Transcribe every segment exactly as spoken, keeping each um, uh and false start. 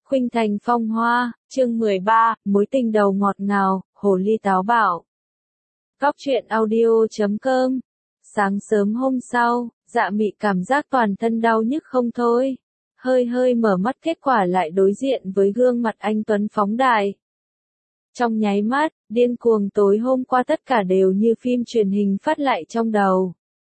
Khuynh Thành Phong Hoa, chương mười ba, mối tình đầu ngọt ngào, hồ ly táo bạo. Cóc truyện audio chấm com. Sáng sớm hôm sau, Dạ Mị cảm giác toàn thân đau nhức không thôi. Hơi hơi mở mắt kết quả lại đối diện với gương mặt anh Tuấn phóng đại. Trong nháy mắt, điên cuồng tối hôm qua tất cả đều như phim truyền hình phát lại trong đầu.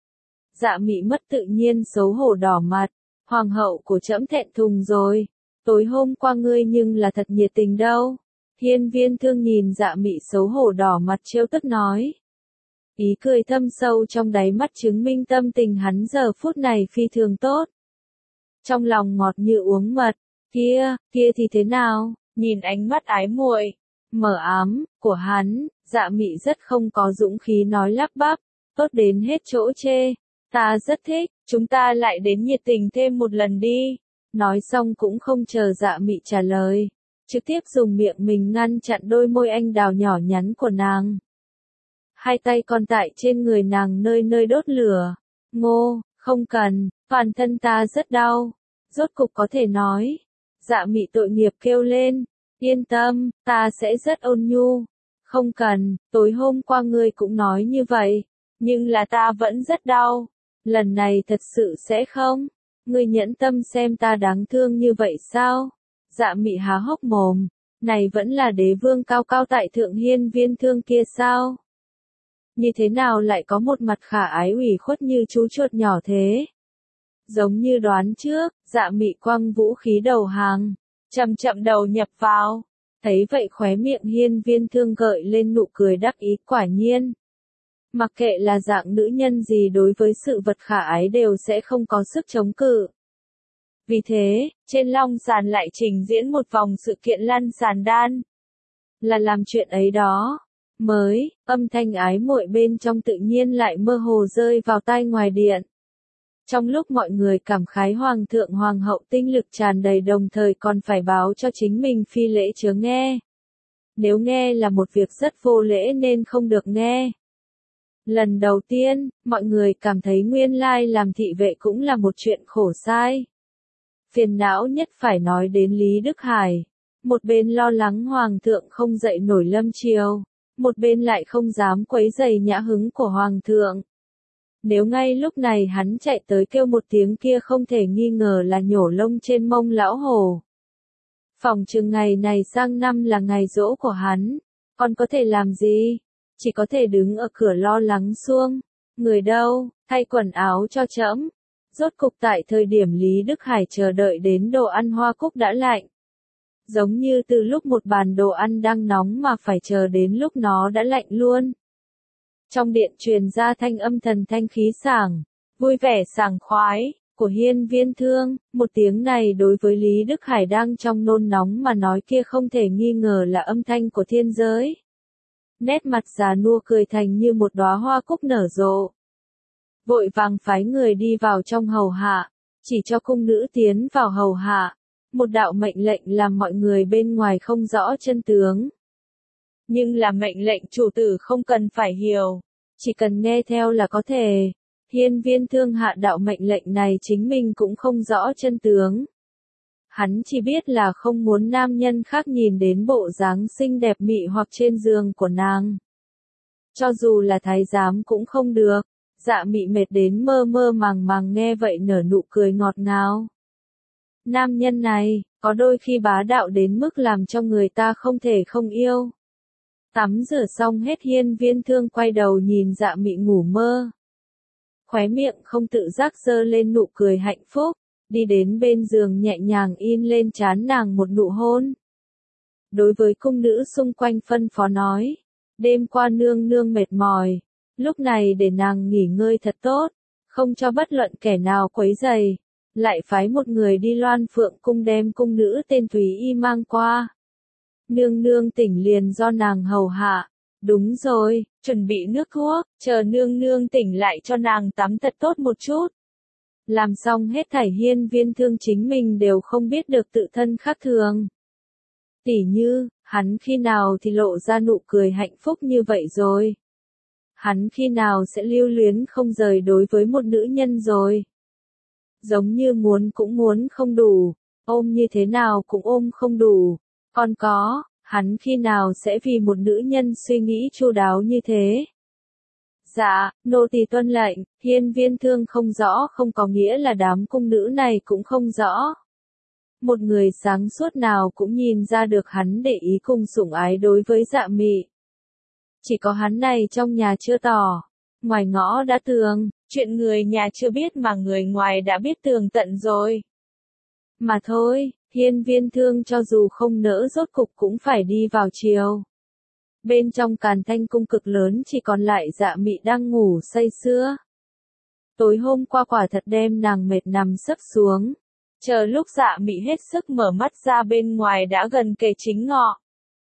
Dạ Mị mất tự nhiên xấu hổ đỏ mặt, hoàng hậu của trẫm thẹn thùng rồi. Tối hôm qua ngươi nhưng là thật nhiệt tình đâu. Hiên Viên Thương nhìn Dạ Mị xấu hổ đỏ mặt trêu tức nói. Ý cười thâm sâu trong đáy mắt chứng minh tâm tình hắn giờ phút này phi thường tốt. Trong lòng ngọt như uống mật, kia, kia thì thế nào, nhìn ánh mắt ái muội, mờ ám, của hắn, Dạ Mị rất không có dũng khí nói lắp bắp, tốt đến hết chỗ chê, ta rất thích, chúng ta lại đến nhiệt tình thêm một lần đi. Nói xong cũng không chờ Dạ Mị trả lời, trực tiếp dùng miệng mình ngăn chặn đôi môi anh đào nhỏ nhắn của nàng. Hai tay còn tại trên người nàng nơi nơi đốt lửa. Ngô, không cần, toàn thân ta rất đau. Rốt cục có thể nói. Dạ Mị tội nghiệp kêu lên, yên tâm, ta sẽ rất ôn nhu. Không cần, tối hôm qua ngươi cũng nói như vậy, nhưng là ta vẫn rất đau. Lần này thật sự sẽ không? Ngươi nhẫn tâm xem ta đáng thương như vậy sao? Dạ Mị há hốc mồm, này vẫn là đế vương cao cao tại thượng Hiên Viên Thương kia sao? Như thế nào lại có một mặt khả ái ủy khuất như chú chuột nhỏ thế? Giống như đoán trước, Dạ Mị quăng vũ khí đầu hàng, chậm chậm đầu nhập vào. Thấy vậy khóe miệng Hiên Viên Thương gợi lên nụ cười đắc ý, quả nhiên. Mặc kệ là dạng nữ nhân gì đối với sự vật khả ái đều sẽ không có sức chống cự. Vì thế, trên long sàn lại trình diễn một vòng sự kiện lăn sàn đan. Là làm chuyện ấy đó. Mới, âm thanh ái muội bên trong tự nhiên lại mơ hồ rơi vào tai ngoài điện. Trong lúc mọi người cảm khái hoàng thượng hoàng hậu tinh lực tràn đầy đồng thời còn phải báo cho chính mình phi lễ chớ nghe. Nếu nghe là một việc rất vô lễ nên không được nghe. Lần đầu tiên, mọi người cảm thấy nguyên lai làm thị vệ cũng là một chuyện khổ sai. Phiền não nhất phải nói đến Lý Đức Hải. Một bên lo lắng hoàng thượng không dậy nổi lâm triều, một bên lại không dám quấy rầy nhã hứng của hoàng thượng. Nếu ngay lúc này hắn chạy tới kêu một tiếng kia không thể nghi ngờ là nhổ lông trên mông lão hổ. Phòng chừng ngày này sang năm là ngày giỗ của hắn, còn có thể làm gì? Chỉ có thể đứng ở cửa lo lắng xuông. Người đâu, thay quần áo cho trẫm. Rốt cục tại thời điểm Lý Đức Hải chờ đợi đến đồ ăn hoa cúc đã lạnh. Giống như từ lúc một bàn đồ ăn đang nóng mà phải chờ đến lúc nó đã lạnh luôn. Trong điện truyền ra thanh âm thần thanh khí sảng, vui vẻ sảng khoái, của Hiên Viên Thương. Một tiếng này đối với Lý Đức Hải đang trong nôn nóng mà nói kia không thể nghi ngờ là âm thanh của thiên giới. Nét mặt già nua cười thành như một đóa hoa cúc nở rộ. Vội vàng phái người đi vào trong hầu hạ, chỉ cho cung nữ tiến vào hầu hạ. Một đạo mệnh lệnh làm mọi người bên ngoài không rõ chân tướng. Nhưng là mệnh lệnh chủ tử không cần phải hiểu, chỉ cần nghe theo là có thể. Hiên Viên Thương hạ đạo mệnh lệnh này chính mình cũng không rõ chân tướng. Hắn chỉ biết là không muốn nam nhân khác nhìn đến bộ dáng xinh đẹp mị hoặc trên giường của nàng. Cho dù là thái giám cũng không được. Dạ Mị mệt đến mơ mơ màng màng nghe vậy nở nụ cười ngọt ngào. Nam nhân này, có đôi khi bá đạo đến mức làm cho người ta không thể không yêu. Tắm rửa xong hết Hiên Viên Thương quay đầu nhìn Dạ Mị ngủ mơ. Khóe miệng không tự giác giơ lên nụ cười hạnh phúc, đi đến bên giường nhẹ nhàng in lên trán nàng một nụ hôn. Đối với cung nữ xung quanh phân phó nói, đêm qua nương nương mệt mỏi, lúc này để nàng nghỉ ngơi thật tốt, không cho bất luận kẻ nào quấy rầy. Lại phái một người đi Loan Phượng cung đem cung nữ tên Thúy Y mang qua. Nương nương tỉnh liền do nàng hầu hạ. Đúng rồi, chuẩn bị nước thuốc, chờ nương nương tỉnh lại cho nàng tắm thật tốt một chút. Làm xong hết thảy Hiên Viên Thương chính mình đều không biết được tự thân khác thường. Tỉ như, hắn khi nào thì lộ ra nụ cười hạnh phúc như vậy rồi. Hắn khi nào sẽ lưu luyến không rời đối với một nữ nhân rồi. Giống như muốn cũng muốn không đủ. ôm như thế nào cũng ôm không đủ. Còn có, hắn khi nào sẽ vì một nữ nhân suy nghĩ chu đáo như thế? Dạ, nô tỳ tuân lệnh. Hiên Viên Thương không rõ không có nghĩa là đám cung nữ này cũng không rõ. Một người sáng suốt nào cũng nhìn ra được hắn để ý cùng sủng ái đối với Dạ Mị. Chỉ có hắn này trong nhà chưa tỏ, ngoài ngõ đã tường, chuyện người nhà chưa biết mà người ngoài đã biết tường tận rồi. Mà thôi, Hiên Viên Thương cho dù không nỡ rốt cục cũng phải đi vào chiều. Bên trong Càn Thanh cung cực lớn chỉ còn lại Dạ Mị đang ngủ say sưa. Tối hôm qua quả thật đem nàng mệt nằm sấp xuống. Chờ lúc Dạ Mị hết sức mở mắt ra bên ngoài đã gần kề chính ngọ.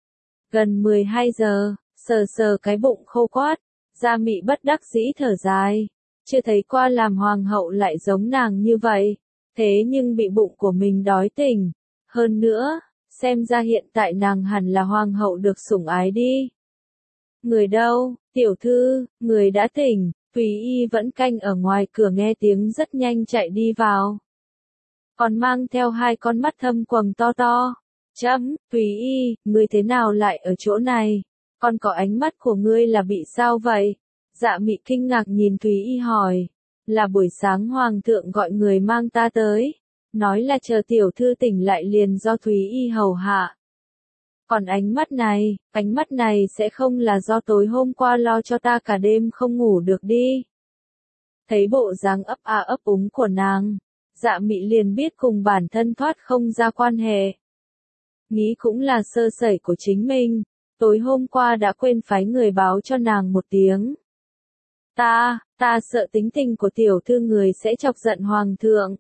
Gần mười hai giờ, sờ sờ cái bụng khô quát, Dạ Mị bất đắc dĩ thở dài. Chưa thấy qua làm hoàng hậu lại giống nàng như vậy, thế nhưng bị bụng của mình đói tỉnh. Hơn nữa, xem ra hiện tại nàng hẳn là hoàng hậu được sủng ái đi. Người đâu, tiểu thư, người đã tỉnh. Thúy Y vẫn canh ở ngoài cửa nghe tiếng rất nhanh chạy đi vào. Còn mang theo hai con mắt thâm quầng to to. Chấm, Thúy Y, ngươi thế nào lại ở chỗ này? Còn có ánh mắt của ngươi là bị sao vậy? Dạ Mị kinh ngạc nhìn Thúy Y hỏi. Là buổi sáng hoàng thượng gọi người mang ta tới. Nói là chờ tiểu thư tỉnh lại liền do Thúy Y hầu hạ. Còn ánh mắt này, ánh mắt này sẽ không là do tối hôm qua lo cho ta cả đêm không ngủ được đi. Thấy bộ dáng ấp a ấp úng của nàng, Dạ Mị liền biết cùng bản thân thoát không ra quan hệ. Nghĩ cũng là sơ sẩy của chính mình, tối hôm qua đã quên phái người báo cho nàng một tiếng. Ta, ta sợ tính tình của tiểu thư người sẽ chọc giận hoàng thượng.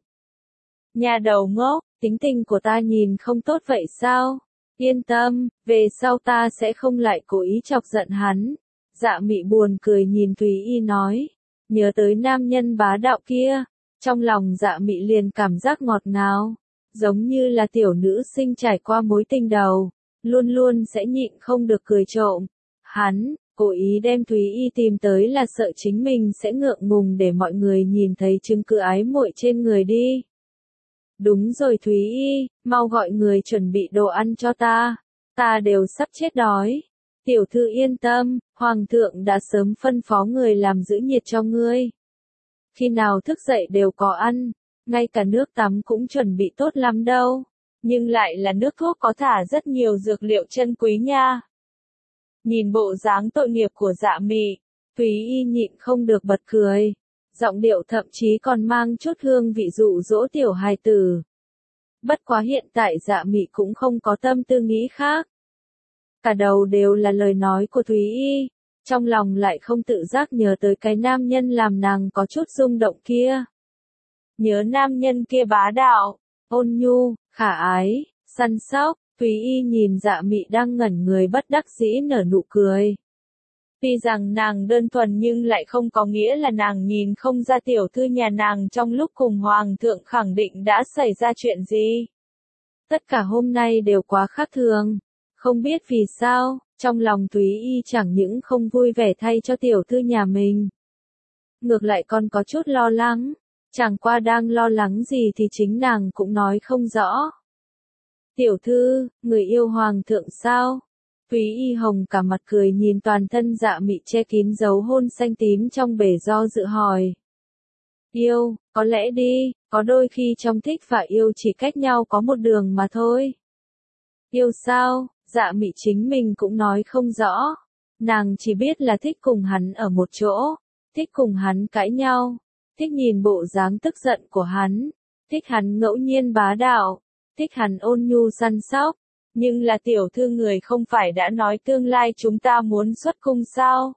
Nhà đầu ngốc, tính tình của ta nhìn không tốt vậy sao? Yên tâm, về sau ta sẽ không lại cố ý chọc giận hắn. Dạ Mị buồn cười nhìn Thúy Y nói. Nhớ tới nam nhân bá đạo kia. Trong lòng Dạ Mị liền cảm giác ngọt ngào. Giống như là tiểu nữ sinh trải qua mối tình đầu. Luôn luôn sẽ nhịn không được cười trộm. Hắn, cố ý đem Thúy Y tìm tới là sợ chính mình sẽ ngượng ngùng để mọi người nhìn thấy chứng cứ ái muội trên người đi. Đúng rồi Thúy Y, mau gọi người chuẩn bị đồ ăn cho ta. Ta đều sắp chết đói. Tiểu thư yên tâm, hoàng thượng đã sớm phân phó người làm giữ nhiệt cho ngươi. Khi nào thức dậy đều có ăn, ngay cả nước tắm cũng chuẩn bị tốt lắm đâu. Nhưng lại là nước thuốc có thả rất nhiều dược liệu chân quý nha. Nhìn bộ dáng tội nghiệp của Dạ Mị, Thúy Y nhịn không được bật cười. Giọng điệu thậm chí còn mang chút hương vị dụ dỗ tiểu hài tử. Bất quá hiện tại Dạ Mị cũng không có tâm tư nghĩ khác. Cả đầu đều là lời nói của Thúy Y, trong lòng lại không tự giác nhớ tới cái nam nhân làm nàng có chút rung động kia. Nhớ nam nhân kia bá đạo, ôn nhu, khả ái, săn sóc. Thúy Y nhìn Dạ Mị đang ngẩn người bất đắc dĩ nở nụ cười. Tuy rằng nàng đơn thuần nhưng lại không có nghĩa là nàng nhìn không ra tiểu thư nhà nàng trong lúc cùng hoàng thượng khẳng định đã xảy ra chuyện gì. Tất cả hôm nay đều quá khác thường. Không biết vì sao, trong lòng Thúy Y chẳng những không vui vẻ thay cho tiểu thư nhà mình. Ngược lại còn có chút lo lắng. Chẳng qua đang lo lắng gì thì chính nàng cũng nói không rõ. Tiểu thư, người yêu hoàng thượng sao? Thúy Y hồng cả mặt cười nhìn toàn thân Dạ Mị che kín dấu hôn xanh tím trong bể do dự hỏi. Yêu, có lẽ đi, có đôi khi trong thích và yêu chỉ cách nhau có một đường mà thôi. Yêu sao? Dạ Mị chính mình cũng nói không rõ. Nàng chỉ biết là thích cùng hắn ở một chỗ, thích cùng hắn cãi nhau, thích nhìn bộ dáng tức giận của hắn, thích hắn ngẫu nhiên bá đạo, thích hắn ôn nhu săn sóc. Nhưng là tiểu thư người không phải đã nói tương lai chúng ta muốn xuất cung sao?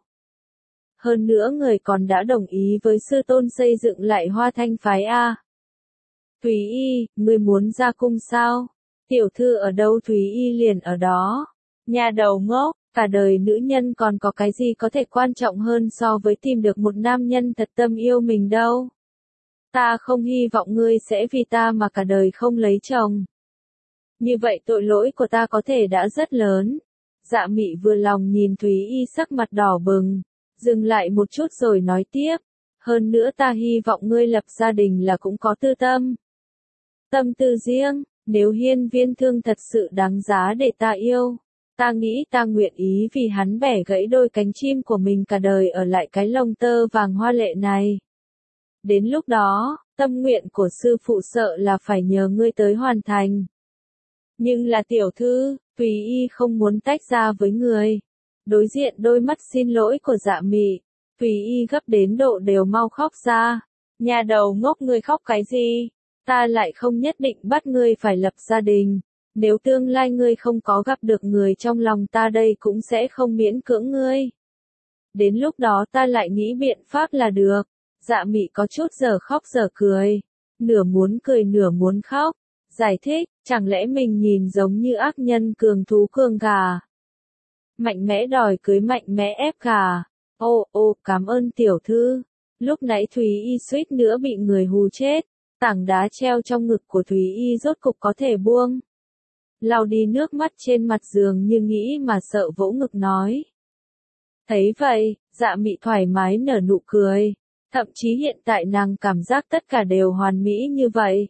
Hơn nữa người còn đã đồng ý với sư tôn xây dựng lại Hoa Thanh phái a. Thúy Y, người muốn ra cung sao? Tiểu thư ở đâu Thúy Y liền ở đó. Nhà đầu ngốc, cả đời nữ nhân còn có cái gì có thể quan trọng hơn so với tìm được một nam nhân thật tâm yêu mình đâu. Ta không hy vọng ngươi sẽ vì ta mà cả đời không lấy chồng. Như vậy tội lỗi của ta có thể đã rất lớn. Dạ Mị vừa lòng nhìn Thúy Y sắc mặt đỏ bừng, dừng lại một chút rồi nói tiếp. Hơn nữa ta hy vọng ngươi lập gia đình là cũng có tư tâm. Tâm tư riêng, Nếu hiên viên thương thật sự đáng giá để ta yêu, ta nghĩ ta nguyện ý vì hắn bẻ gãy đôi cánh chim của mình cả đời ở lại cái lồng tơ vàng hoa lệ này. Đến lúc đó, tâm nguyện của sư phụ sợ là phải nhờ ngươi tới hoàn thành. Nhưng là tiểu thư, Tùy Y không muốn tách ra với người. Đối diện đôi mắt xin lỗi của Dạ Mị, Tùy Y gấp đến độ đều mau khóc ra. Nhà đầu ngốc, ngươi khóc cái gì? Ta lại không nhất định bắt ngươi phải lập gia đình. Nếu tương lai ngươi không có gặp được người trong lòng ta đây cũng sẽ không miễn cưỡng ngươi. Đến lúc đó ta lại nghĩ biện pháp là được. Dạ Mị có chút giờ khóc giờ cười. Nửa muốn cười nửa muốn khóc. Giải thích, chẳng lẽ mình nhìn giống như ác nhân cường thú cường gà. Mạnh mẽ đòi cưới mạnh mẽ ép gà. Ô ô, cảm ơn tiểu thư. Lúc nãy Thúy Y suýt nữa bị người hù chết. Tảng đá treo trong ngực của Thúy Y rốt cục có thể buông. Lau đi nước mắt trên mặt giường như nghĩ mà sợ vỗ ngực nói. Thấy vậy, Dạ Mị thoải mái nở nụ cười. Thậm chí hiện tại nàng cảm giác tất cả đều hoàn mỹ như vậy.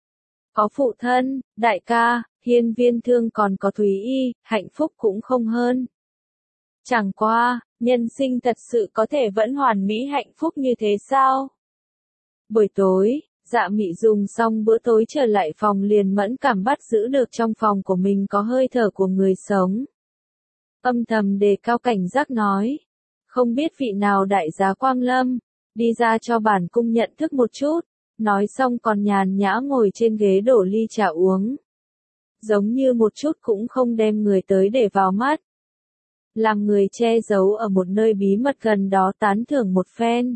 Có phụ thân, đại ca, hiên viên thương còn có Thúy Y, hạnh phúc cũng không hơn. Chẳng qua, nhân sinh thật sự có thể vẫn hoàn mỹ hạnh phúc như thế sao? Buổi tối, Dạ Mị dùng xong bữa tối trở lại phòng liền mẫn cảm bắt giữ được trong phòng của mình có hơi thở của người sống. Âm thầm đề cao cảnh giác nói. Không biết vị nào đại giá Quang Lâm, đi ra cho bản cung nhận thức một chút. Nói xong còn nhàn nhã ngồi trên ghế đổ ly trà uống. Giống như một chút cũng không đem người tới để vào mắt. Làm người che giấu ở một nơi bí mật gần đó tán thưởng một phen.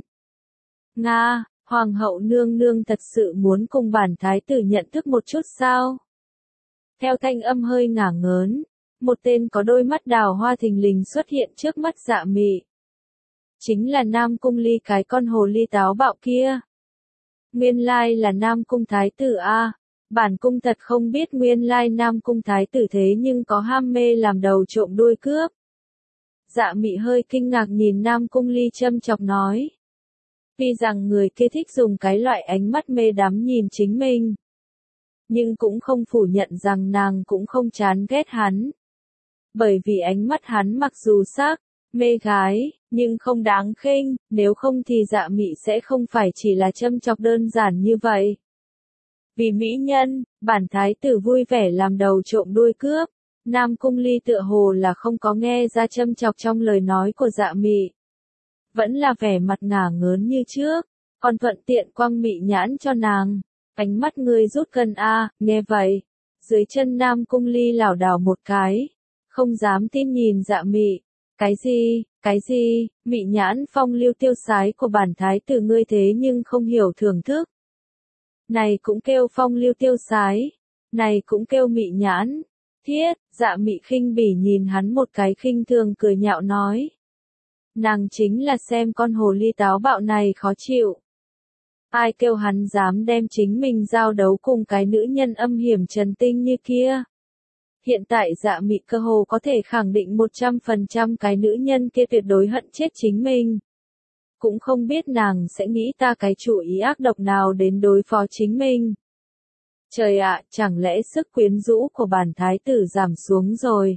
Nga, Hoàng hậu nương nương thật sự muốn cùng bản thái tử nhận thức một chút sao? Theo thanh âm hơi ngả ngớn, một tên có đôi mắt đào hoa thình lình xuất hiện trước mắt Dạ Mị. Chính là Nam Cung Ly, cái con hồ ly táo bạo kia. Nguyên lai là Nam Cung Thái tử a. Bản cung thật không biết nguyên lai Nam Cung Thái tử thế nhưng có ham mê làm đầu trộm đuôi cướp. Dạ Mị hơi kinh ngạc nhìn Nam Cung Ly châm chọc nói. Tuy rằng người kia thích dùng cái loại ánh mắt mê đắm nhìn chính mình, nhưng cũng không phủ nhận rằng nàng cũng không chán ghét hắn. Bởi vì ánh mắt hắn mặc dù sắc, mê gái, nhưng không đáng khinh, nếu không thì Dạ Mị sẽ không phải chỉ là châm chọc đơn giản như vậy. Vì mỹ nhân, bản thái tử vui vẻ làm đầu trộm đuôi cướp. Nam Cung Ly tựa hồ là không có nghe ra châm chọc trong lời nói của Dạ Mị. Vẫn là vẻ mặt ngả ngớn như trước, còn thuận tiện quăng mị nhãn cho nàng. Ánh mắt ngươi rút cân a, nghe vậy. Dưới chân Nam Cung Ly lảo đảo một cái, không dám tin nhìn Dạ Mị. Cái gì, cái gì, mị nhãn phong lưu tiêu sái của bản thái tử ngươi thế nhưng không hiểu thưởng thức. Này cũng kêu phong lưu tiêu sái, này cũng kêu mị nhãn. Thiết, Dạ Mị khinh bỉ nhìn hắn một cái khinh thường cười nhạo nói. Nàng chính là xem con hồ ly táo bạo này khó chịu. Ai kêu hắn dám đem chính mình giao đấu cùng cái nữ nhân âm hiểm trần tinh như kia. Hiện tại Dạ Mị cơ hồ có thể khẳng định một trăm phần trăm cái nữ nhân kia tuyệt đối hận chết chính mình. Cũng không biết nàng sẽ nghĩ ta cái chủ ý ác độc nào đến đối phó chính mình. Trời ạ, chẳng lẽ sức quyến rũ của bản thái tử giảm xuống rồi.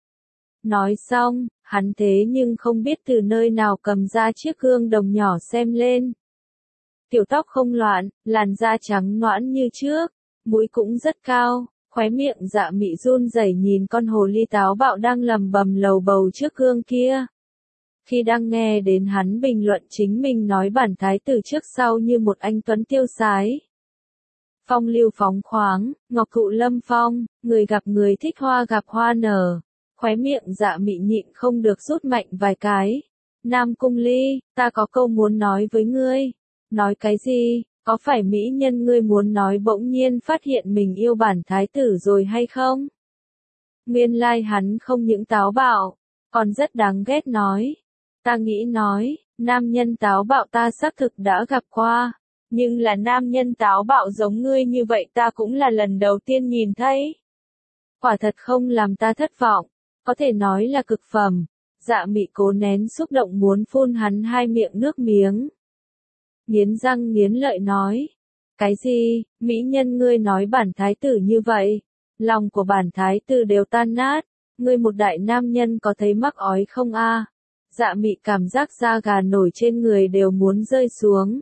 Nói xong, hắn thế nhưng không biết từ nơi nào cầm ra chiếc gương đồng nhỏ xem lên. Tiểu tóc không loạn, làn da trắng nõn như trước, mũi cũng rất cao, khóe miệng Dạ Mị run rẩy nhìn con hồ ly táo bạo đang lầm bầm lầu bầu trước gương kia. Khi đang nghe đến hắn bình luận chính mình nói bản thái tử trước sau như một anh tuấn tiêu sái. Phong lưu phóng khoáng, ngọc thụ lâm phong, người gặp người thích hoa gặp hoa nở. Khóe miệng Dạ Mị nhịn không được rút mạnh vài cái. Nam Cung Ly, ta có câu muốn nói với ngươi. Nói cái gì, có phải mỹ nhân ngươi muốn nói bỗng nhiên phát hiện mình yêu bản thái tử rồi hay không? Nguyên lai hắn không những táo bạo, còn rất đáng ghét nói. Ta nghĩ nói, nam nhân táo bạo ta xác thực đã gặp qua. Nhưng là nam nhân táo bạo giống ngươi như vậy ta cũng là lần đầu tiên nhìn thấy. Quả thật không làm ta thất vọng, có thể nói là cực phẩm. Dạ Mị cố nén xúc động muốn phun hắn hai miệng nước miếng. Nghiến răng nghiến lợi nói, Cái gì, mỹ nhân ngươi nói bản thái tử như vậy? Lòng của bản thái tử đều tan nát, ngươi một đại nam nhân có thấy mắc ói không a? Dạ mị cảm giác da gà nổi trên người đều muốn rơi xuống.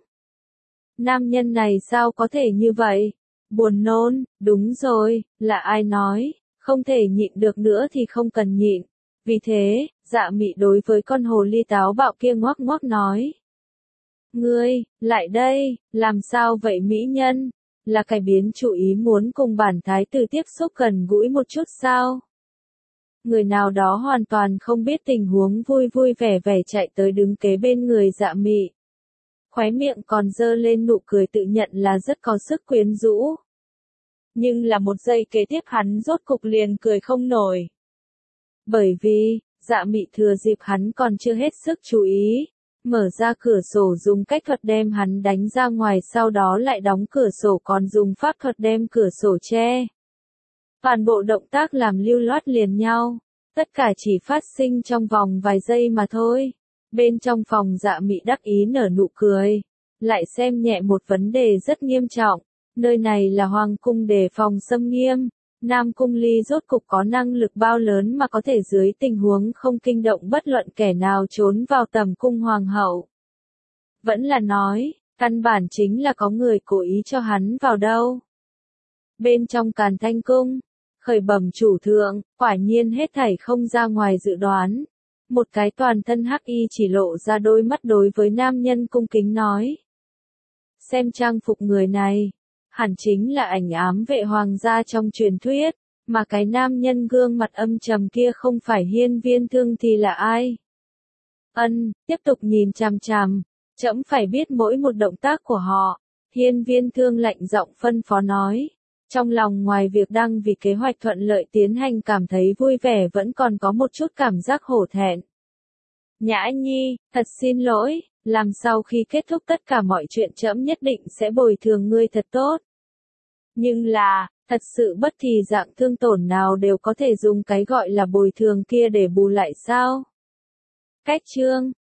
Nam nhân này sao có thể như vậy? Buồn nôn, đúng rồi, là ai nói, không thể nhịn được nữa thì không cần nhịn. Vì thế, dạ mị đối với con hồ ly táo bạo kia ngoắc ngoắc nói. Ngươi, lại đây, làm sao vậy mỹ nhân? Là cải biến chủ ý muốn cùng bản thái tử tiếp xúc gần gũi một chút sao? Người nào đó hoàn toàn không biết tình huống vui vui vẻ vẻ chạy tới đứng kế bên người dạ mị. Khóe miệng còn dơ lên nụ cười tự nhận là rất có sức quyến rũ. Nhưng là một giây kế tiếp hắn rốt cục liền cười không nổi. Bởi vì, dạ mị thừa dịp hắn còn chưa hết sức chú ý, mở ra cửa sổ dùng cách thuật đem hắn đánh ra ngoài sau đó lại đóng cửa sổ còn dùng pháp thuật đem cửa sổ che. Toàn bộ động tác làm lưu loát liền nhau, tất cả chỉ phát sinh trong vòng vài giây mà thôi. Bên trong phòng dạ mị đắc ý nở nụ cười, lại xem nhẹ một vấn đề rất nghiêm trọng, nơi này là hoàng cung đề phòng xâm nghiêm, Nam Cung Ly rốt cục có năng lực bao lớn mà có thể dưới tình huống không kinh động bất luận kẻ nào trốn vào tầm cung hoàng hậu. Vẫn là nói, căn bản chính là có người cố ý cho hắn vào đâu. Bên trong Càn Thanh Cung, khởi bẩm chủ thượng, quả nhiên hết thảy không ra ngoài dự đoán. Một cái toàn thân hắc y chỉ lộ ra đôi mắt đối với nam nhân cung kính nói. Xem trang phục người này, hẳn chính là ảnh ám vệ hoàng gia trong truyền thuyết, mà cái nam nhân gương mặt âm trầm kia không phải Hiên Viên Thương thì là ai? Ân, tiếp tục nhìn chằm chằm, trẫm phải biết mỗi một động tác của họ. Hiên Viên Thương lạnh giọng phân phó nói. Trong lòng ngoài việc đang vì kế hoạch thuận lợi tiến hành cảm thấy vui vẻ vẫn còn có một chút cảm giác hổ thẹn. Nhã Nhi, thật xin lỗi, làm sau khi kết thúc tất cả mọi chuyện trẫm nhất định sẽ bồi thường ngươi thật tốt. Nhưng là, thật sự bất kỳ dạng thương tổn nào đều có thể dùng cái gọi là bồi thường kia để bù lại sao? Cách chương